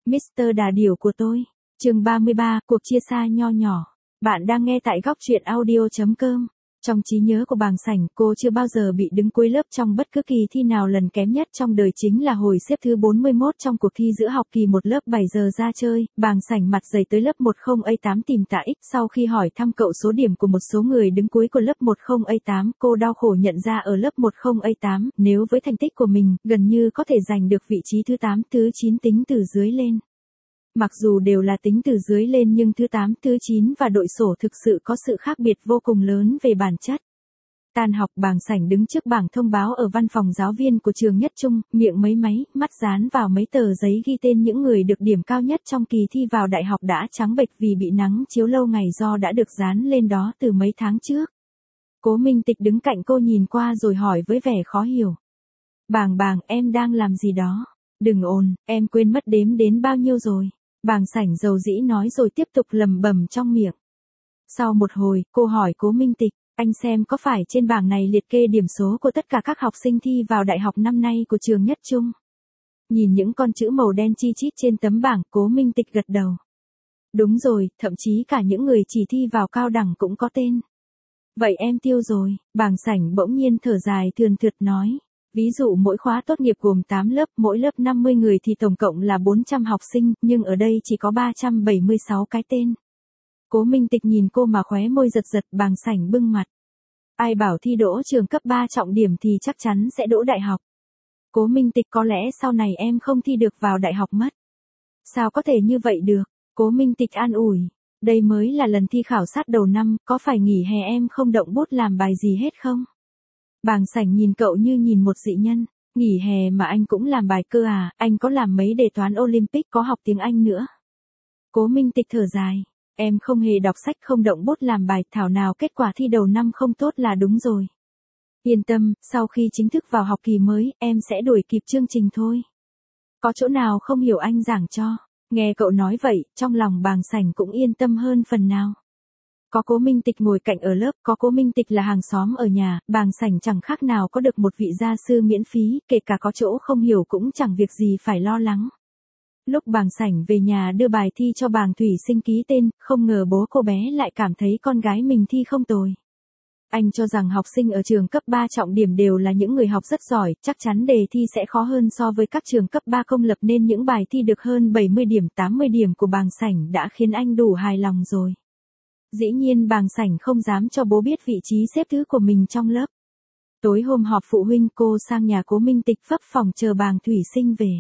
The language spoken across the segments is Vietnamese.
Mr. Đà Điểu của tôi. Chương 33, cuộc chia xa nho nhỏ. Bạn đang nghe tại góc truyện audio.com. Trong trí nhớ của Bàng Sảnh, cô chưa bao giờ bị đứng cuối lớp trong bất cứ kỳ thi nào. Lần kém nhất trong đời chính là hồi xếp thứ 41 trong cuộc thi giữa học kỳ một lớp 7 giờ ra chơi. Bàng Sảnh mặt dày tới lớp 10A8 tìm tạ X. Sau khi hỏi thăm cậu số điểm của một số người đứng cuối của lớp 10A8, cô đau khổ nhận ra ở lớp 10A8, nếu với thành tích của mình, gần như có thể giành được vị trí thứ 8, thứ 9 tính từ dưới lên. Mặc dù đều là tính từ dưới lên nhưng thứ 8, thứ 9 và đội sổ thực sự có sự khác biệt vô cùng lớn về bản chất. Tan học, Bàng Sảnh đứng trước bảng thông báo ở văn phòng giáo viên của trường Nhất Trung, miệng mấy máy, mắt dán vào mấy tờ giấy ghi tên những người được điểm cao nhất trong kỳ thi vào đại học đã trắng bệch vì bị nắng chiếu lâu ngày do đã được dán lên đó từ mấy tháng trước. Cố Minh Tịch đứng cạnh cô nhìn qua rồi hỏi với vẻ khó hiểu. Bàng, em đang làm gì đó? Đừng ồn, em quên mất đếm đến bao nhiêu rồi. Bàng Sảnh dầu dĩ nói rồi tiếp tục lẩm bẩm trong miệng. Sau một hồi, cô hỏi Cố Minh Tịch, anh xem có phải trên bảng này liệt kê điểm số của tất cả các học sinh thi vào đại học năm nay của trường Nhất Trung? Nhìn những con chữ màu đen chi chít trên tấm bảng, Cố Minh Tịch gật đầu. Đúng rồi, thậm chí cả những người chỉ thi vào cao đẳng cũng có tên. Vậy em tiêu rồi, Bàng Sảnh bỗng nhiên thở dài thườn thượt nói. Ví dụ mỗi khóa tốt nghiệp gồm 8 lớp, mỗi lớp 50 người thì tổng cộng là 400 học sinh, nhưng ở đây chỉ có 376 cái tên. Cố Minh Tịch nhìn cô mà khóe môi giật giật. Bàng Sảnh bưng mặt. Ai bảo thi đỗ trường cấp 3 trọng điểm thì chắc chắn sẽ đỗ đại học. Cố Minh Tịch, có lẽ sau này em không thi được vào đại học mất. Sao có thể như vậy được? Cố Minh Tịch an ủi. Đây mới là lần thi khảo sát đầu năm, có phải nghỉ hè em không động bút làm bài gì hết không? Bàng Sảnh nhìn cậu như nhìn một dị nhân. Nghỉ hè mà anh cũng làm bài cơ à? Anh có làm mấy đề toán Olympic, có học tiếng Anh nữa. Cố Minh Tịch thở dài. Em không hề đọc sách, không động bút làm bài, thảo nào kết quả thi đầu năm không tốt là đúng rồi. Yên tâm, sau khi chính thức vào học kỳ mới, em sẽ đuổi kịp chương trình thôi. Có chỗ nào không hiểu anh giảng cho? Nghe cậu nói vậy, trong lòng Bàng Sảnh cũng yên tâm hơn phần nào. Có Cố Minh Tịch ngồi cạnh ở lớp, có Cố Minh Tịch là hàng xóm ở nhà, Bàng Sảnh chẳng khác nào có được một vị gia sư miễn phí, kể cả có chỗ không hiểu cũng chẳng việc gì phải lo lắng. Lúc Bàng Sảnh về nhà đưa bài thi cho Bàng Thủy Sinh ký tên, không ngờ bố cô bé lại cảm thấy con gái mình thi không tồi. Anh cho rằng học sinh ở trường cấp 3 trọng điểm đều là những người học rất giỏi, chắc chắn đề thi sẽ khó hơn so với các trường cấp 3 công lập nên những bài thi được hơn 70 điểm, 80 điểm của Bàng Sảnh đã khiến anh đủ hài lòng rồi. Dĩ nhiên Bàng Sảnh không dám cho bố biết vị trí xếp thứ của mình trong lớp. Tối hôm họp phụ huynh, cô sang nhà Cố Minh Tịch phấp phòng chờ Bàng Thủy Sinh về.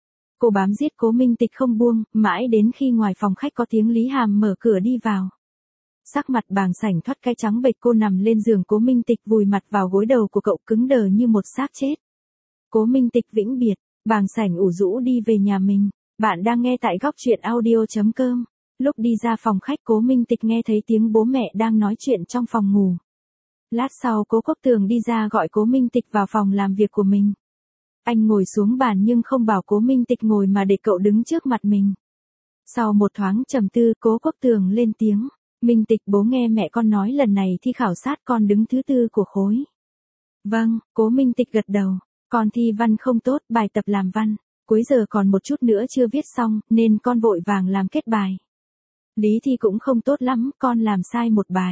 Cô bám giết Cố Minh Tịch không buông, mãi đến khi ngoài phòng khách có tiếng Lý Hàm mở cửa đi vào. Sắc mặt Bàng Sảnh thoát cái trắng bệch, cô nằm lên giường Cố Minh Tịch vùi mặt vào gối đầu của cậu cứng đờ như một xác chết. Cố Minh Tịch vĩnh biệt, Bàng Sảnh ủ rũ đi về nhà mình. Bạn đang nghe tại góc truyện audio.com. Lúc đi ra phòng khách, Cố Minh Tịch nghe thấy tiếng bố mẹ đang nói chuyện trong phòng ngủ. Lát sau Cố Quốc Tường đi ra gọi Cố Minh Tịch vào phòng làm việc của mình. Anh ngồi xuống bàn nhưng không bảo Cố Minh Tịch ngồi mà để cậu đứng trước mặt mình. Sau một thoáng trầm tư, Cố Quốc Tường lên tiếng. Minh Tịch, bố nghe mẹ con nói lần này thi khảo sát con đứng thứ 4 của khối. Vâng, Cố Minh Tịch gật đầu. Con thi văn không tốt, bài tập làm văn. Cuối giờ còn một chút nữa chưa viết xong, nên con vội vàng làm kết bài. Lý thi cũng không tốt lắm, con làm sai một bài.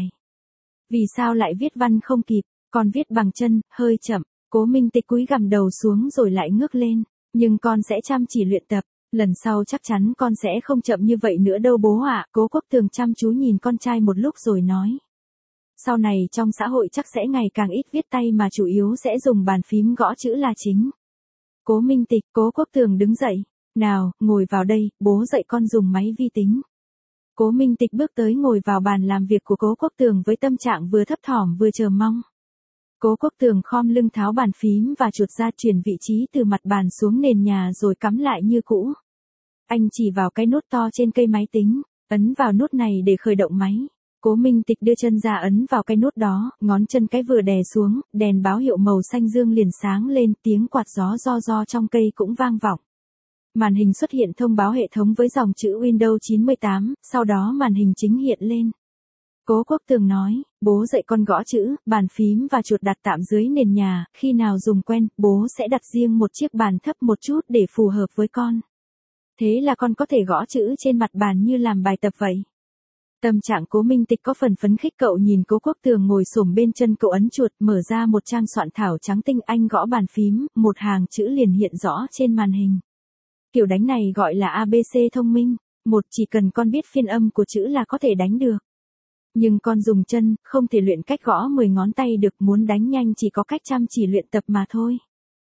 Vì sao lại viết văn không kịp? Con viết bằng chân, hơi chậm. Cố Minh Tịch cúi gằm đầu xuống rồi lại ngước lên. Nhưng con sẽ chăm chỉ luyện tập. Lần sau chắc chắn con sẽ không chậm như vậy nữa đâu bố ạ. Cố Quốc Tường chăm chú nhìn con trai một lúc rồi nói. Sau này trong xã hội chắc sẽ ngày càng ít viết tay mà chủ yếu sẽ dùng bàn phím gõ chữ là chính. Cố Minh Tịch, Cố Quốc Tường đứng dậy. Nào, ngồi vào đây, bố dạy con dùng máy vi tính. Cố Minh Tịch bước tới ngồi vào bàn làm việc của Cố Quốc Tường với tâm trạng vừa thấp thỏm vừa chờ mong. Cố Quốc Tường khom lưng tháo bàn phím và chuột ra, chuyển vị trí từ mặt bàn xuống nền nhà rồi cắm lại như cũ. Anh chỉ vào cái nút to trên cây máy tính, ấn vào nút này để khởi động máy. Cố Minh Tịch đưa chân ra ấn vào cái nút đó, ngón chân cái vừa đè xuống, đèn báo hiệu màu xanh dương liền sáng lên, tiếng quạt gió ro trong cây cũng vang vọng. Màn hình xuất hiện thông báo hệ thống với dòng chữ Windows 98, sau đó màn hình chính hiện lên. Cố Quốc Tường nói, bố dạy con gõ chữ, bàn phím và chuột đặt tạm dưới nền nhà, khi nào dùng quen, bố sẽ đặt riêng một chiếc bàn thấp một chút để phù hợp với con. Thế là con có thể gõ chữ trên mặt bàn như làm bài tập vậy. Tâm trạng Cố Minh Tịch có phần phấn khích, cậu nhìn Cố Quốc Tường ngồi xổm bên chân cậu ấn chuột, mở ra một trang soạn thảo trắng tinh, anh gõ bàn phím, một hàng chữ liền hiện rõ trên màn hình. Kiểu đánh này gọi là ABC thông minh, chỉ cần con biết phiên âm của chữ là có thể đánh được. Nhưng con dùng chân, không thể luyện cách gõ 10 ngón tay được, muốn đánh nhanh chỉ có cách chăm chỉ luyện tập mà thôi.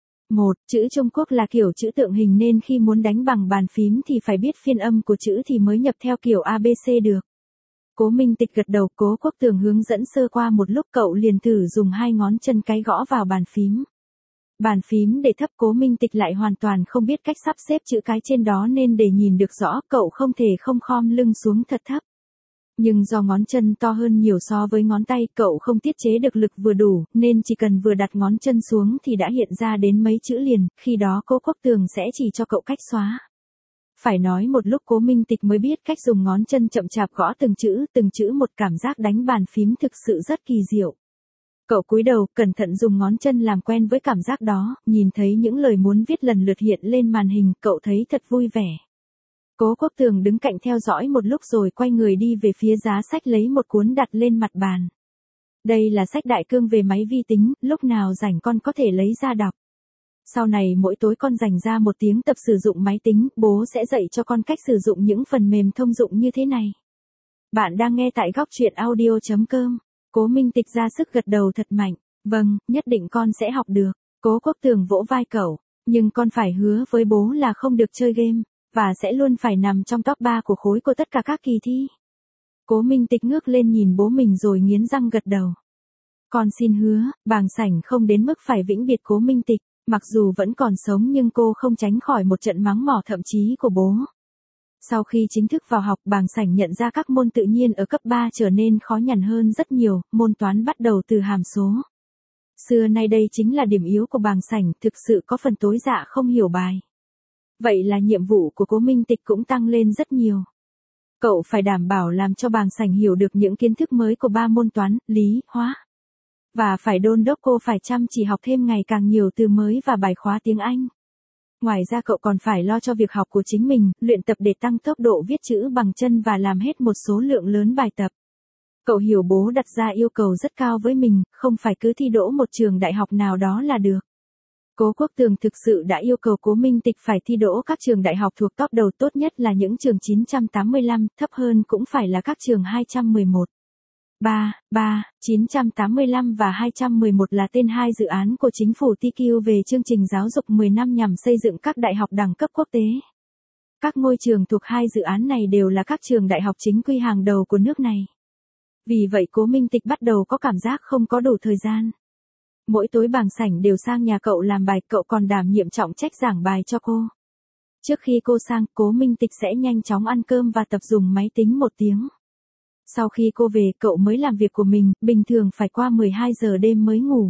Chữ Trung Quốc là kiểu chữ tượng hình nên khi muốn đánh bằng bàn phím thì phải biết phiên âm của chữ thì mới nhập theo kiểu ABC được. Cố Minh Tịch gật đầu, Cố Quốc Tường hướng dẫn sơ qua một lúc, cậu liền thử dùng 2 ngón chân cái gõ vào bàn phím. Bàn phím để thấp, Cố Minh Tịch lại hoàn toàn không biết cách sắp xếp chữ cái trên đó nên để nhìn được rõ cậu không thể không khom lưng xuống thật thấp. Nhưng do ngón chân to hơn nhiều so với ngón tay, cậu không tiết chế được lực vừa đủ, nên chỉ cần vừa đặt ngón chân xuống thì đã hiện ra đến mấy chữ liền, khi đó Cố Quốc Tường sẽ chỉ cho cậu cách xóa. Phải nói một lúc Cố Minh Tịch mới biết cách dùng ngón chân chậm chạp gõ từng chữ một, cảm giác đánh bàn phím thực sự rất kỳ diệu. Cậu cúi đầu, cẩn thận dùng ngón chân làm quen với cảm giác đó, nhìn thấy những lời muốn viết lần lượt hiện lên màn hình, cậu thấy thật vui vẻ. Cố Quốc Tường đứng cạnh theo dõi một lúc rồi quay người đi về phía giá sách lấy một cuốn đặt lên mặt bàn. Đây là sách đại cương về máy vi tính, lúc nào rảnh con có thể lấy ra đọc. Sau này mỗi tối con dành ra 1 tiếng tập sử dụng máy tính, bố sẽ dạy cho con cách sử dụng những phần mềm thông dụng như thế này. Bạn đang nghe tại góc truyện audio.com. Cố Minh Tịch ra sức gật đầu thật mạnh. Vâng, nhất định con sẽ học được. Cố Quốc Tường vỗ vai cậu. Nhưng con phải hứa với bố là không được chơi game, và sẽ luôn phải nằm trong top 3 của khối của tất cả các kỳ thi. Cố Minh Tịch ngước lên nhìn bố mình rồi nghiến răng gật đầu. Con xin hứa, Bàng Sảnh không đến mức phải vĩnh biệt Cố Minh Tịch. Mặc dù vẫn còn sống nhưng cô không tránh khỏi một trận mắng mỏ thậm chí của bố. Sau khi chính thức vào học, Bàng Sảnh nhận ra các môn tự nhiên ở cấp 3 trở nên khó nhằn hơn rất nhiều, môn toán bắt đầu từ hàm số. Xưa nay đây chính là điểm yếu của Bàng Sảnh, thực sự có phần tối dạ không hiểu bài. Vậy là nhiệm vụ của Cố Minh Tịch cũng tăng lên rất nhiều. Cậu phải đảm bảo làm cho Bàng Sảnh hiểu được những kiến thức mới của 3 môn toán, lý, hóa. Và phải đôn đốc cô phải chăm chỉ học thêm ngày càng nhiều từ mới và bài khóa tiếng Anh. Ngoài ra cậu còn phải lo cho việc học của chính mình, luyện tập để tăng tốc độ viết chữ bằng chân và làm hết một số lượng lớn bài tập. Cậu hiểu bố đặt ra yêu cầu rất cao với mình, không phải cứ thi đỗ một trường đại học nào đó là được. Cố Quốc Tường thực sự đã yêu cầu Cố Minh Tịch phải thi đỗ các trường đại học thuộc top đầu, tốt nhất là những trường 985, thấp hơn cũng phải là các trường 211. 985 và 211 là tên 2 dự án của chính phủ TQ về chương trình giáo dục 10 năm nhằm xây dựng các đại học đẳng cấp quốc tế. Các ngôi trường thuộc 2 dự án này đều là các trường đại học chính quy hàng đầu của nước này. Vì vậy Cố Minh Tịch bắt đầu có cảm giác không có đủ thời gian. Mỗi tối Bàng Sảnh đều sang nhà cậu làm bài, cậu còn đảm nhiệm trọng trách giảng bài cho cô. Trước khi cô sang, Cố Minh Tịch sẽ nhanh chóng ăn cơm và tập dùng máy tính 1 tiếng. Sau khi cô về, cậu mới làm việc của mình, bình thường phải qua 12 giờ đêm mới ngủ.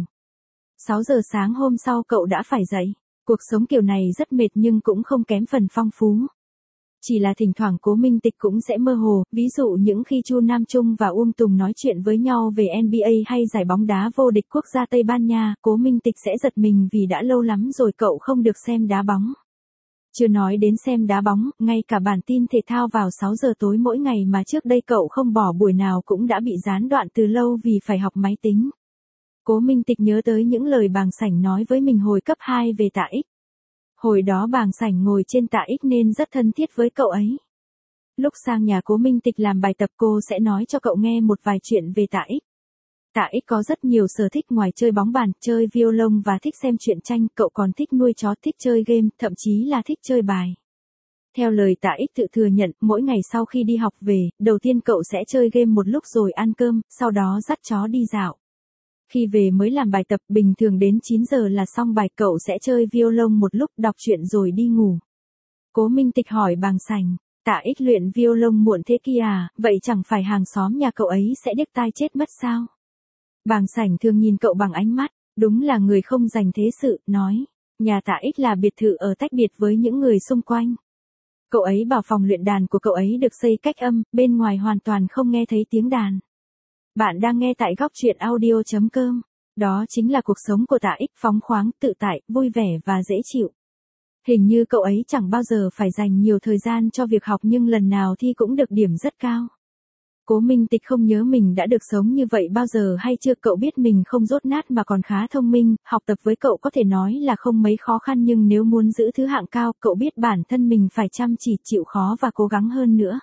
6 giờ sáng hôm sau cậu đã phải dậy. Cuộc sống kiểu này rất mệt nhưng cũng không kém phần phong phú. Chỉ là thỉnh thoảng Cố Minh Tịch cũng sẽ mơ hồ, ví dụ những khi Chu Nam Trung và Uông Tùng nói chuyện với nhau về NBA hay giải bóng đá vô địch quốc gia Tây Ban Nha, Cố Minh Tịch sẽ giật mình vì đã lâu lắm rồi cậu không được xem đá bóng. Chưa nói đến xem đá bóng, ngay cả bản tin thể thao vào 6 giờ tối mỗi ngày mà trước đây cậu không bỏ buổi nào cũng đã bị gián đoạn từ lâu vì phải học máy tính. Cố Minh Tịch nhớ tới những lời Bàng Sảnh nói với mình hồi cấp 2 về tạ X. Hồi đó Bàng Sảnh ngồi trên tạ X nên rất thân thiết với cậu ấy. Lúc sang nhà Cố Minh Tịch làm bài tập cô sẽ nói cho cậu nghe một vài chuyện về tạ X. Tạ X có rất nhiều sở thích ngoài chơi bóng bàn, chơi violon và thích xem truyện tranh, cậu còn thích nuôi chó, thích chơi game, thậm chí là thích chơi bài. Theo lời Tạ X tự thừa nhận, mỗi ngày sau khi đi học về, đầu tiên cậu sẽ chơi game một lúc rồi ăn cơm, sau đó dắt chó đi dạo. Khi về mới làm bài tập, bình thường đến 9 giờ là xong bài, cậu sẽ chơi violon một lúc, đọc truyện rồi đi ngủ. Cố Minh Tịch hỏi Bàng Sảnh, Tạ X luyện violon muộn thế kia à, vậy chẳng phải hàng xóm nhà cậu ấy sẽ điếc tai chết mất sao? Bàng Sảnh thường nhìn cậu bằng ánh mắt, đúng là người không dành thế sự, nói, nhà Tạ X là biệt thự ở tách biệt với những người xung quanh. Cậu ấy bảo phòng luyện đàn của cậu ấy được xây cách âm, bên ngoài hoàn toàn không nghe thấy tiếng đàn. Bạn đang nghe tại góc truyện audio.com. Đó chính là cuộc sống của Tạ X, phóng khoáng, tự tại, vui vẻ và dễ chịu. Hình như cậu ấy chẳng bao giờ phải dành nhiều thời gian cho việc học nhưng lần nào thi cũng được điểm rất cao. Cố Minh Tịch không nhớ mình đã được sống như vậy bao giờ hay chưa, cậu biết mình không dốt nát mà còn khá thông minh, học tập với cậu có thể nói là không mấy khó khăn nhưng nếu muốn giữ thứ hạng cao, cậu biết bản thân mình phải chăm chỉ chịu khó và cố gắng hơn nữa.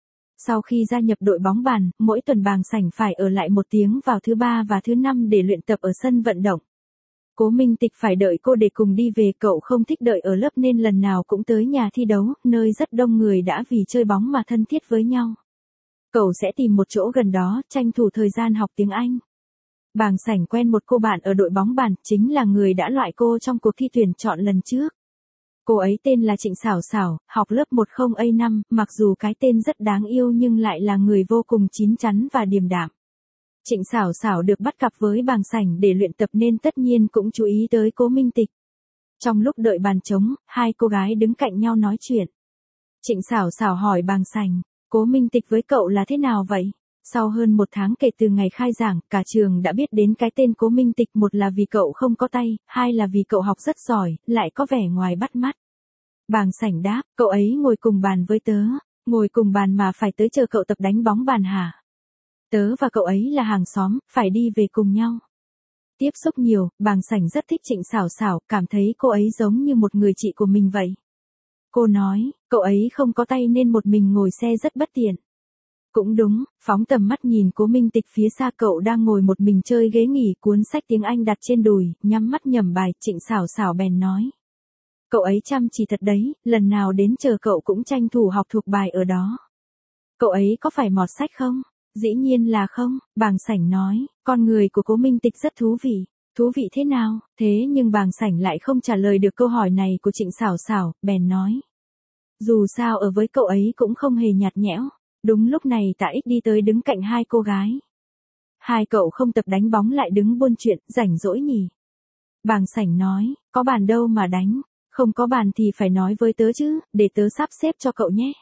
Sau khi gia nhập đội bóng bàn, mỗi tuần Bàng Sảnh phải ở lại 1 tiếng vào thứ 3 và thứ 5 để luyện tập ở sân vận động. Cố Minh Tịch phải đợi cô để cùng đi về, cậu không thích đợi ở lớp nên lần nào cũng tới nhà thi đấu, nơi rất đông người đã vì chơi bóng mà thân thiết với nhau. Cậu sẽ tìm một chỗ gần đó, tranh thủ thời gian học tiếng Anh. Bàng Sảnh quen một cô bạn ở đội bóng bàn, chính là người đã loại cô trong cuộc thi tuyển chọn lần trước. Cô ấy tên là Trịnh Xảo Xảo, học lớp 10A5, mặc dù cái tên rất đáng yêu nhưng lại là người vô cùng chín chắn và điềm đạm. Trịnh Xảo Xảo được bắt cặp với Bàng Sảnh để luyện tập nên tất nhiên cũng chú ý tới Cố Minh Tịch. Trong lúc đợi bàn trống, hai cô gái đứng cạnh nhau nói chuyện. Trịnh Xảo Xảo hỏi Bàng Sảnh, Cố Minh Tịch với cậu là thế nào vậy? Sau hơn 1 tháng kể từ ngày khai giảng, cả trường đã biết đến cái tên Cố Minh Tịch, một là vì cậu không có tay, hai là vì cậu học rất giỏi, lại có vẻ ngoài bắt mắt. Bàng Sảnh đáp, cậu ấy ngồi cùng bàn với tớ. Ngồi cùng bàn mà phải tới chờ cậu tập đánh bóng bàn hả? Tớ và cậu ấy là hàng xóm, phải đi về cùng nhau. Tiếp xúc nhiều, Bàng Sảnh rất thích Trịnh Xảo Xảo, cảm thấy cô ấy giống như một người chị của mình vậy. Cô nói, cậu ấy không có tay nên một mình ngồi xe rất bất tiện. Cũng đúng, phóng tầm mắt nhìn Cố Minh Tịch phía xa, cậu đang ngồi một mình chơi ghế nghỉ, cuốn sách tiếng Anh đặt trên đùi, nhắm mắt nhẩm bài. Trịnh Xảo Xảo bèn nói, cậu ấy chăm chỉ thật đấy, lần nào đến chờ cậu cũng tranh thủ học thuộc bài ở đó. Cậu ấy có phải mọt sách không? Dĩ nhiên là không, Bàng Sảnh nói, con người của Cố Minh Tịch rất thú vị. Thú vị thế nào? Thế nhưng Bàng Sảnh lại không trả lời được câu hỏi này của Trịnh Xảo Xảo, bèn nói. Dù sao ở với cậu ấy cũng không hề nhạt nhẽo. Đúng lúc này Tạ Ích đi tới đứng cạnh hai cô gái. Hai cậu không tập đánh bóng lại đứng buôn chuyện, rảnh rỗi nhỉ? Bàng Sảnh nói, có bàn đâu mà đánh, không có bàn thì phải nói với tớ chứ, để tớ sắp xếp cho cậu nhé.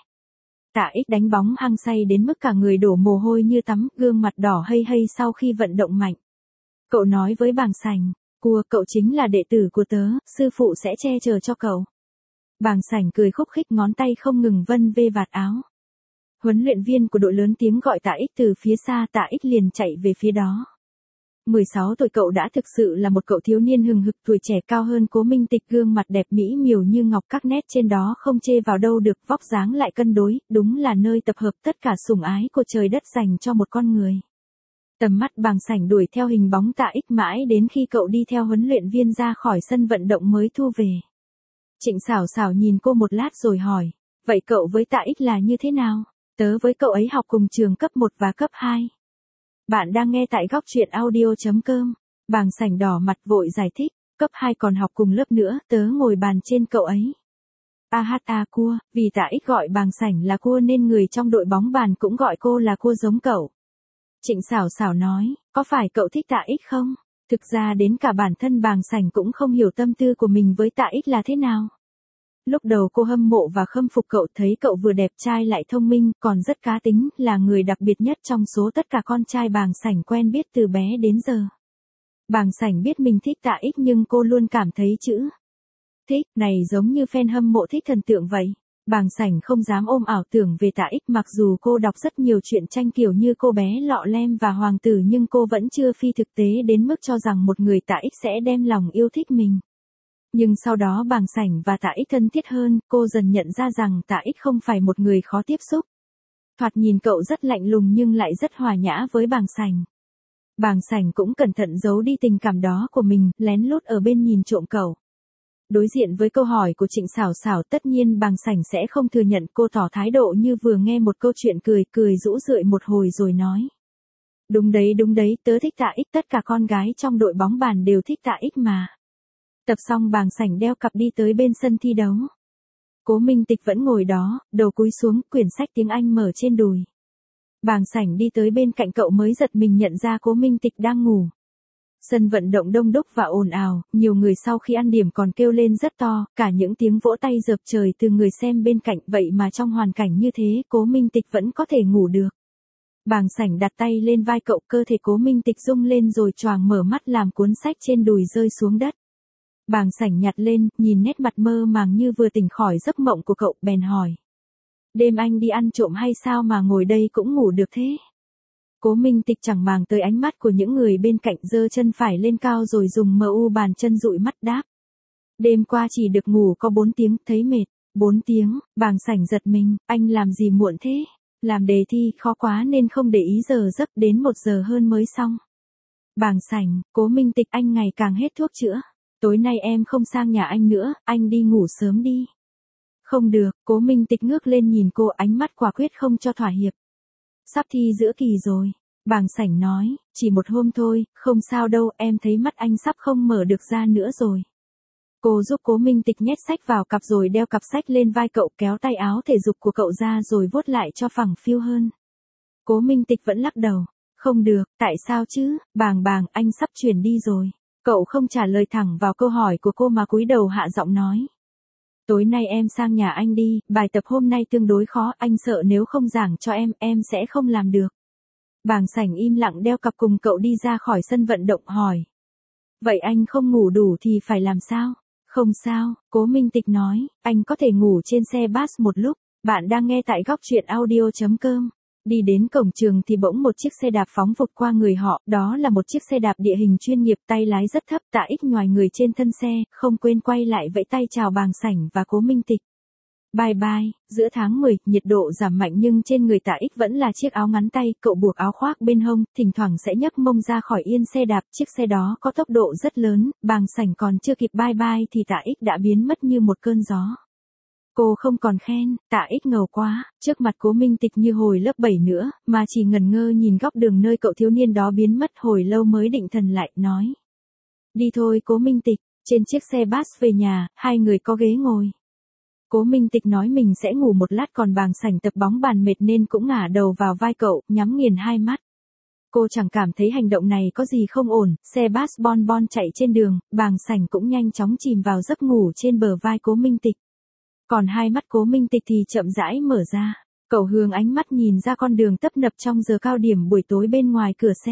Tạ Ích đánh bóng hăng say đến mức cả người đổ mồ hôi như tắm, gương mặt đỏ hây hây sau khi vận động mạnh. Cậu nói với Bàng Sảnh, cậu chính là đệ tử của tớ, sư phụ sẽ che chở cho cậu. Bàng Sảnh cười khúc khích, ngón tay không ngừng vân vê vạt áo. Huấn luyện viên của đội lớn tiếng gọi Tạ Ích từ phía xa, Tạ Ích liền chạy về phía đó. 16 tuổi cậu đã thực sự là một cậu thiếu niên hừng hực, tuổi trẻ, cao hơn Cố Minh Tịch, gương mặt đẹp mỹ miều như ngọc, các nét trên đó không chê vào đâu được, vóc dáng lại cân đối, đúng là nơi tập hợp tất cả sủng ái của trời đất dành cho một con người. Tầm mắt Bàng Sảnh đuổi theo hình bóng Tạ Ích mãi đến khi cậu đi theo huấn luyện viên ra khỏi sân vận động mới thu về. Trịnh Xảo Xảo nhìn cô một lát rồi hỏi, vậy cậu với Tạ Ích là như thế nào? Tớ với cậu ấy học cùng trường cấp 1 và cấp 2. Bạn đang nghe tại góc truyện audio.com. Bàng Sảnh đỏ mặt vội giải thích, cấp 2 còn học cùng lớp nữa, tớ ngồi bàn trên cậu ấy. Cua, vì Tạ Ích gọi Bàng Sảnh là cua nên người trong đội bóng bàn cũng gọi cô là cua giống cậu. Trịnh Xảo Xảo nói, có phải cậu thích Tạ Ích không? Thực ra đến cả bản thân Bàng Sảnh cũng không hiểu tâm tư của mình với Tạ Ích là thế nào. Lúc đầu cô hâm mộ và khâm phục cậu, thấy cậu vừa đẹp trai lại thông minh, còn rất cá tính, là người đặc biệt nhất trong số tất cả con trai Bàng Sảnh quen biết từ bé đến giờ. Bàng Sảnh biết mình thích Tạ Ích nhưng cô luôn cảm thấy chữ thích này giống như fan hâm mộ thích thần tượng vậy. Bàng Sảnh không dám ôm ảo tưởng về Tạ Ích, mặc dù cô đọc rất nhiều truyện tranh kiểu như Cô bé Lọ Lem và Hoàng tử, nhưng cô vẫn chưa phi thực tế đến mức cho rằng một người Tạ Ích sẽ đem lòng yêu thích mình. Nhưng sau đó Bàng Sảnh và Tạ Ích thân thiết hơn, cô dần nhận ra rằng Tạ Ích không phải một người khó tiếp xúc. Thoạt nhìn cậu rất lạnh lùng nhưng lại rất hòa nhã với Bàng Sảnh. Bàng Sảnh cũng cẩn thận giấu đi tình cảm đó của mình, lén lút ở bên nhìn trộm cậu. Đối diện với câu hỏi của Trịnh Xảo Xảo, tất nhiên Bàng Sảnh sẽ không thừa nhận, cô tỏ thái độ như vừa nghe một câu chuyện, cười rũ rượi một hồi rồi nói. Đúng đấy, tớ thích Tạ Ích, tất cả con gái trong đội bóng bàn đều thích Tạ Ích mà. Tập xong Bàng Sảnh đeo cặp đi tới bên sân thi đấu. Cố Minh Tịch vẫn ngồi đó, đầu cúi xuống, quyển sách tiếng Anh mở trên đùi. Bàng Sảnh đi tới bên cạnh cậu mới giật mình nhận ra Cố Minh Tịch đang ngủ. Sân vận động đông đúc và ồn ào, nhiều người sau khi ăn điểm còn kêu lên rất to, cả những tiếng vỗ tay dợp trời từ người xem bên cạnh, vậy mà trong hoàn cảnh như thế, Cố Minh Tịch vẫn có thể ngủ được. Bàng Sảnh đặt tay lên vai cậu, cơ thể Cố Minh Tịch rung lên rồi choàng mở mắt làm cuốn sách trên đùi rơi xuống đất. Bàng Sảnh nhặt lên, nhìn nét mặt mơ màng như vừa tỉnh khỏi giấc mộng của cậu, bèn hỏi. Đêm anh đi ăn trộm hay sao mà ngồi đây cũng ngủ được thế? Cố Minh Tịch chẳng màng tới ánh mắt của những người bên cạnh, giơ chân phải lên cao rồi dùng mu bàn chân dụi mắt đáp. Đêm qua chỉ được ngủ có 4 tiếng, thấy mệt. 4 tiếng, Bàng Sảnh giật mình, anh làm gì muộn thế? Làm đề thi khó quá nên không để ý giờ giấc, đến 1 giờ hơn mới xong. Bàng Sảnh, Cố Minh Tịch, anh ngày càng hết thuốc chữa. Tối nay em không sang nhà anh nữa, anh đi ngủ sớm đi. Không được, Cố Minh Tịch ngước lên nhìn cô, ánh mắt quả quyết không cho thỏa hiệp. Sắp thi giữa kỳ rồi. Bàng Sảnh nói, chỉ một hôm thôi, không sao đâu, em thấy mắt anh sắp không mở được ra nữa rồi. Cô giúp Cố Minh Tịch nhét sách vào cặp rồi đeo cặp sách lên vai cậu, kéo tay áo thể dục của cậu ra rồi vuốt lại cho phẳng phiu hơn. Cố Minh Tịch vẫn lắc đầu. Không được, tại sao chứ? Bàng, anh sắp chuyển đi rồi. Cậu không trả lời thẳng vào câu hỏi của cô mà cúi đầu hạ giọng nói. Tối nay em sang nhà anh đi, bài tập hôm nay tương đối khó, anh sợ nếu không giảng cho em sẽ không làm được. Bàng Sảnh im lặng đeo cặp cùng cậu đi ra khỏi sân vận động, hỏi. Vậy anh không ngủ đủ thì phải làm sao? Không sao, Cố Minh Tịch nói, anh có thể ngủ trên xe bus một lúc. Bạn đang nghe tại góc truyện audio.com. Đi đến cổng trường thì bỗng một chiếc xe đạp phóng vụt qua người họ, đó là một chiếc xe đạp địa hình chuyên nghiệp, tay lái rất thấp, Tạ Ích nhoài người trên thân xe, không quên quay lại vẫy tay chào Bàng Sảnh và Cố Minh Tịch. Bye bye, giữa tháng 10, nhiệt độ giảm mạnh nhưng trên người Tạ Ích vẫn là chiếc áo ngắn tay, cậu buộc áo khoác bên hông, thỉnh thoảng sẽ nhấc mông ra khỏi yên xe đạp, chiếc xe đó có tốc độ rất lớn, Bàng Sảnh còn chưa kịp bye bye thì Tạ Ích đã biến mất như một cơn gió. Cô không còn khen, Tạ Ích ngầu quá, trước mặt Cố Minh Tịch như hồi lớp 7 nữa, mà chỉ ngẩn ngơ nhìn góc đường nơi cậu thiếu niên đó biến mất, hồi lâu mới định thần lại, nói. Đi thôi Cố Minh Tịch, trên chiếc xe bus về nhà, hai người có ghế ngồi. Cố Minh Tịch nói mình sẽ ngủ một lát, còn Bàng Sảnh tập bóng bàn mệt nên cũng ngả đầu vào vai cậu, nhắm nghiền hai mắt. Cô chẳng cảm thấy hành động này có gì không ổn, xe bus bon bon chạy trên đường, Bàng Sảnh cũng nhanh chóng chìm vào giấc ngủ trên bờ vai Cố Minh Tịch. Còn hai mắt Cố Minh Tịch thì chậm rãi mở ra, cậu hướng ánh mắt nhìn ra con đường tấp nập trong giờ cao điểm buổi tối bên ngoài cửa xe.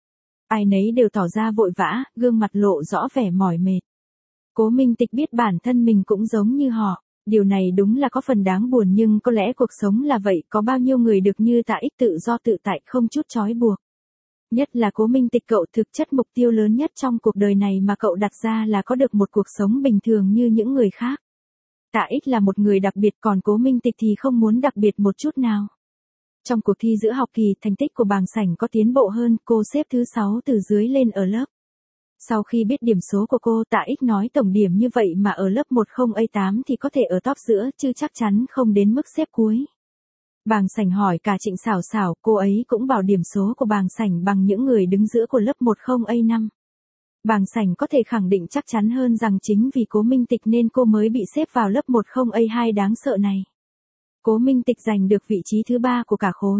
Ai nấy đều tỏ ra vội vã, gương mặt lộ rõ vẻ mỏi mệt. Cố Minh Tịch biết bản thân mình cũng giống như họ. Điều này đúng là có phần đáng buồn nhưng có lẽ cuộc sống là vậy, có bao nhiêu người được như Tạ Ích tự do tự tại không chút trói buộc. Nhất là Cố Minh Tịch, cậu thực chất mục tiêu lớn nhất trong cuộc đời này mà cậu đặt ra là có được một cuộc sống bình thường như những người khác. Tạ Ích là một người đặc biệt, còn Cố Minh Tịch thì không muốn đặc biệt một chút nào. Trong cuộc thi giữa học kỳ, thành tích của Bàng Sảnh có tiến bộ hơn, cô xếp thứ 6 từ dưới lên ở lớp. Sau khi biết điểm số của cô, Tạ Ích nói tổng điểm như vậy mà ở lớp 10A8 thì có thể ở top giữa, chứ chắc chắn không đến mức xếp cuối. Bàng Sảnh hỏi cả Trịnh Xảo Xảo, cô ấy cũng bảo điểm số của Bàng Sảnh bằng những người đứng giữa của lớp 10A5. Bàng Sảnh có thể khẳng định chắc chắn hơn rằng chính vì Cố Minh Tịch nên cô mới bị xếp vào lớp 10A2 đáng sợ này. Cố Minh Tịch giành được vị trí thứ 3 của cả khối.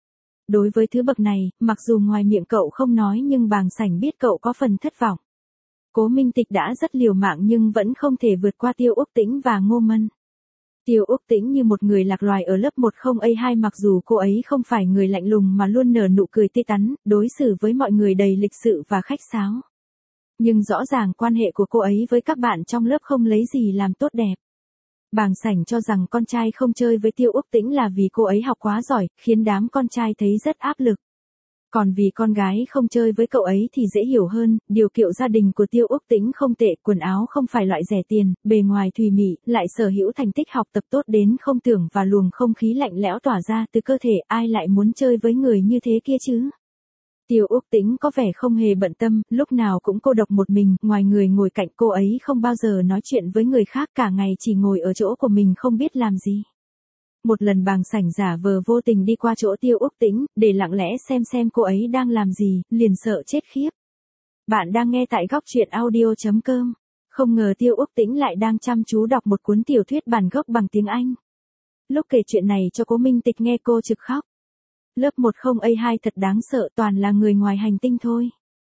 Đối với thứ bậc này, mặc dù ngoài miệng cậu không nói nhưng Bàng Sảnh biết cậu có phần thất vọng. Cố Minh Tịch đã rất liều mạng nhưng vẫn không thể vượt qua Tiêu Úc Tĩnh và Ngô Mân. Tiêu Úc Tĩnh như một người lạc loài ở lớp 10A2, mặc dù cô ấy không phải người lạnh lùng mà luôn nở nụ cười tươi tắn, đối xử với mọi người đầy lịch sự và khách sáo. Nhưng rõ ràng quan hệ của cô ấy với các bạn trong lớp không lấy gì làm tốt đẹp. Bàng Sảnh cho rằng con trai không chơi với Tiêu Úc Tĩnh là vì cô ấy học quá giỏi, khiến đám con trai thấy rất áp lực. Còn vì con gái không chơi với cậu ấy thì dễ hiểu hơn, điều kiện gia đình của Tiêu Úc Tĩnh không tệ, quần áo không phải loại rẻ tiền, bề ngoài thùy mị, lại sở hữu thành tích học tập tốt đến không tưởng và luồng không khí lạnh lẽo tỏa ra từ cơ thể, ai lại muốn chơi với người như thế kia chứ? Tiêu Úc Tĩnh có vẻ không hề bận tâm, lúc nào cũng cô độc một mình, ngoài người ngồi cạnh cô ấy không bao giờ nói chuyện với người khác, cả ngày chỉ ngồi ở chỗ của mình không biết làm gì. Một lần Bàng Sảnh giả vờ vô tình đi qua chỗ Tiêu Úc Tĩnh, để lặng lẽ xem cô ấy đang làm gì, liền sợ chết khiếp. Bạn đang nghe tại góc truyện audio.com. Không ngờ Tiêu Úc Tĩnh lại đang chăm chú đọc một cuốn tiểu thuyết bản gốc bằng tiếng Anh. Lúc kể chuyện này cho Cố Minh Tịch nghe cô trực khóc. Lớp 10A2 thật đáng sợ, toàn là người ngoài hành tinh thôi.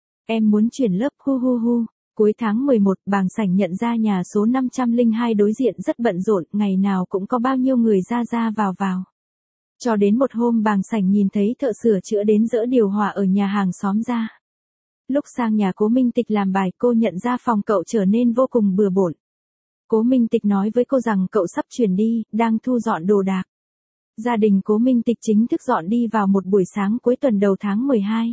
Em muốn chuyển lớp, hu hu hu. Cuối tháng 11, Bàng Sảnh nhận ra nhà số 502 đối diện rất bận rộn, ngày nào cũng có bao nhiêu người ra vào. Cho đến một hôm Bàng Sảnh nhìn thấy thợ sửa chữa đến dỡ điều hòa ở nhà hàng xóm ra. Lúc sang nhà Cố Minh Tịch làm bài, cô nhận ra phòng cậu trở nên vô cùng bừa bộn. Cố Minh Tịch nói với cô rằng cậu sắp chuyển đi, đang thu dọn đồ đạc. Gia đình Cố Minh Tịch chính thức dọn đi vào một buổi sáng cuối tuần đầu tháng 12.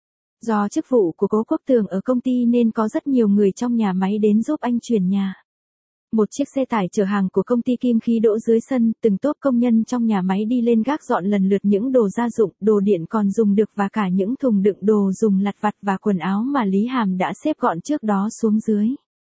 Do chức vụ của Cố Quốc Tường ở công ty nên có rất nhiều người trong nhà máy đến giúp anh chuyển nhà. Một chiếc xe tải chở hàng của công ty Kim Khí đỗ dưới sân, từng tốp công nhân trong nhà máy đi lên gác dọn lần lượt những đồ gia dụng, đồ điện còn dùng được và cả những thùng đựng đồ dùng lặt vặt và quần áo mà Lý Hàm đã xếp gọn trước đó xuống dưới.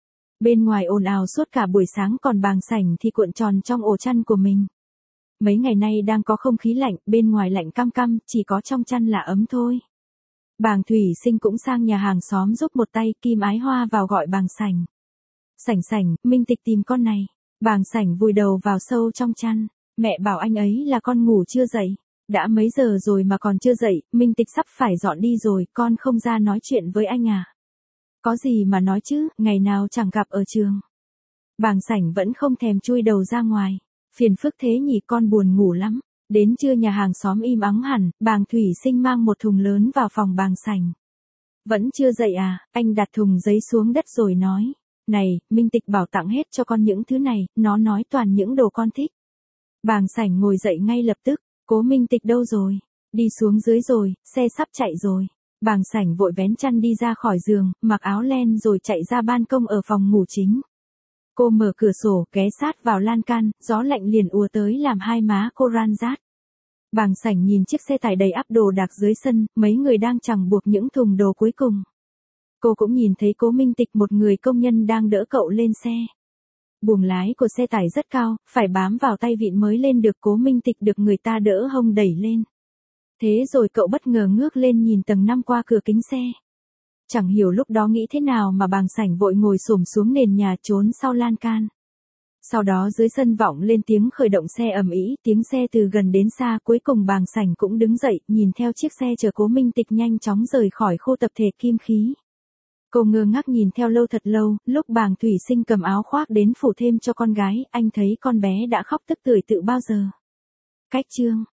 Bên ngoài ồn ào suốt cả buổi sáng, còn Bàng Sảnh thì cuộn tròn trong ổ chăn của mình. Mấy ngày nay đang có không khí lạnh, bên ngoài lạnh căm căm, chỉ có trong chăn là ấm thôi. Bàng Thủy Sinh cũng sang nhà hàng xóm giúp một tay, Kim Ái Hoa vào gọi Bàng Sảnh. Sảnh sảnh, Minh Tịch tìm con này. Bàng Sảnh vùi đầu vào sâu trong chăn. Mẹ bảo anh ấy là con ngủ chưa dậy. Đã mấy giờ rồi mà còn chưa dậy, Minh Tịch sắp phải dọn đi rồi, con không ra nói chuyện với anh à? Có gì mà nói chứ, ngày nào chẳng gặp ở trường. Bàng Sảnh vẫn không thèm chui đầu ra ngoài. Phiền phức thế nhỉ, con buồn ngủ lắm. Đến trưa nhà hàng xóm im ắng hẳn, Bàng Thủy Sinh mang một thùng lớn vào phòng Bàng Sảnh. Vẫn chưa dậy à? Anh đặt thùng giấy xuống đất rồi nói. Này, Minh Tịch bảo tặng hết cho con những thứ này, nó nói toàn những đồ con thích. Bàng Sảnh ngồi dậy ngay lập tức. Cố Minh Tịch đâu rồi? Đi xuống dưới rồi, xe sắp chạy rồi. Bàng Sảnh vội vén chăn đi ra khỏi giường, mặc áo len rồi chạy ra ban công ở phòng ngủ chính. Cô mở cửa sổ, ghé sát vào lan can, gió lạnh liền ùa tới làm hai má cô ran rát. Bàng Sảnh nhìn chiếc xe tải đầy ắp đồ đạc dưới sân, mấy người đang chằng buộc những thùng đồ cuối cùng. Cô cũng nhìn thấy Cố Minh Tịch, một người công nhân đang đỡ cậu lên xe. Buồng lái của xe tải rất cao, phải bám vào tay vịn mới lên được. Cố Minh Tịch được người ta đỡ hông đẩy lên. Thế rồi cậu bất ngờ ngước lên nhìn tầng 5 qua cửa kính xe. Chẳng hiểu lúc đó nghĩ thế nào mà Bàng Sảnh vội ngồi xổm xuống nền nhà trốn sau lan can. Sau đó dưới sân vọng lên tiếng khởi động xe ầm ĩ, tiếng xe từ gần đến xa, cuối cùng Bàng Sảnh cũng đứng dậy, nhìn theo chiếc xe chở Cố Minh Tịch nhanh chóng rời khỏi khu tập thể Kim Khí. Cô ngơ ngác nhìn theo lâu thật lâu, lúc Bàng Thủy Sinh cầm áo khoác đến phủ thêm cho con gái, anh thấy con bé đã khóc tức tưởi từ bao giờ. Cách chương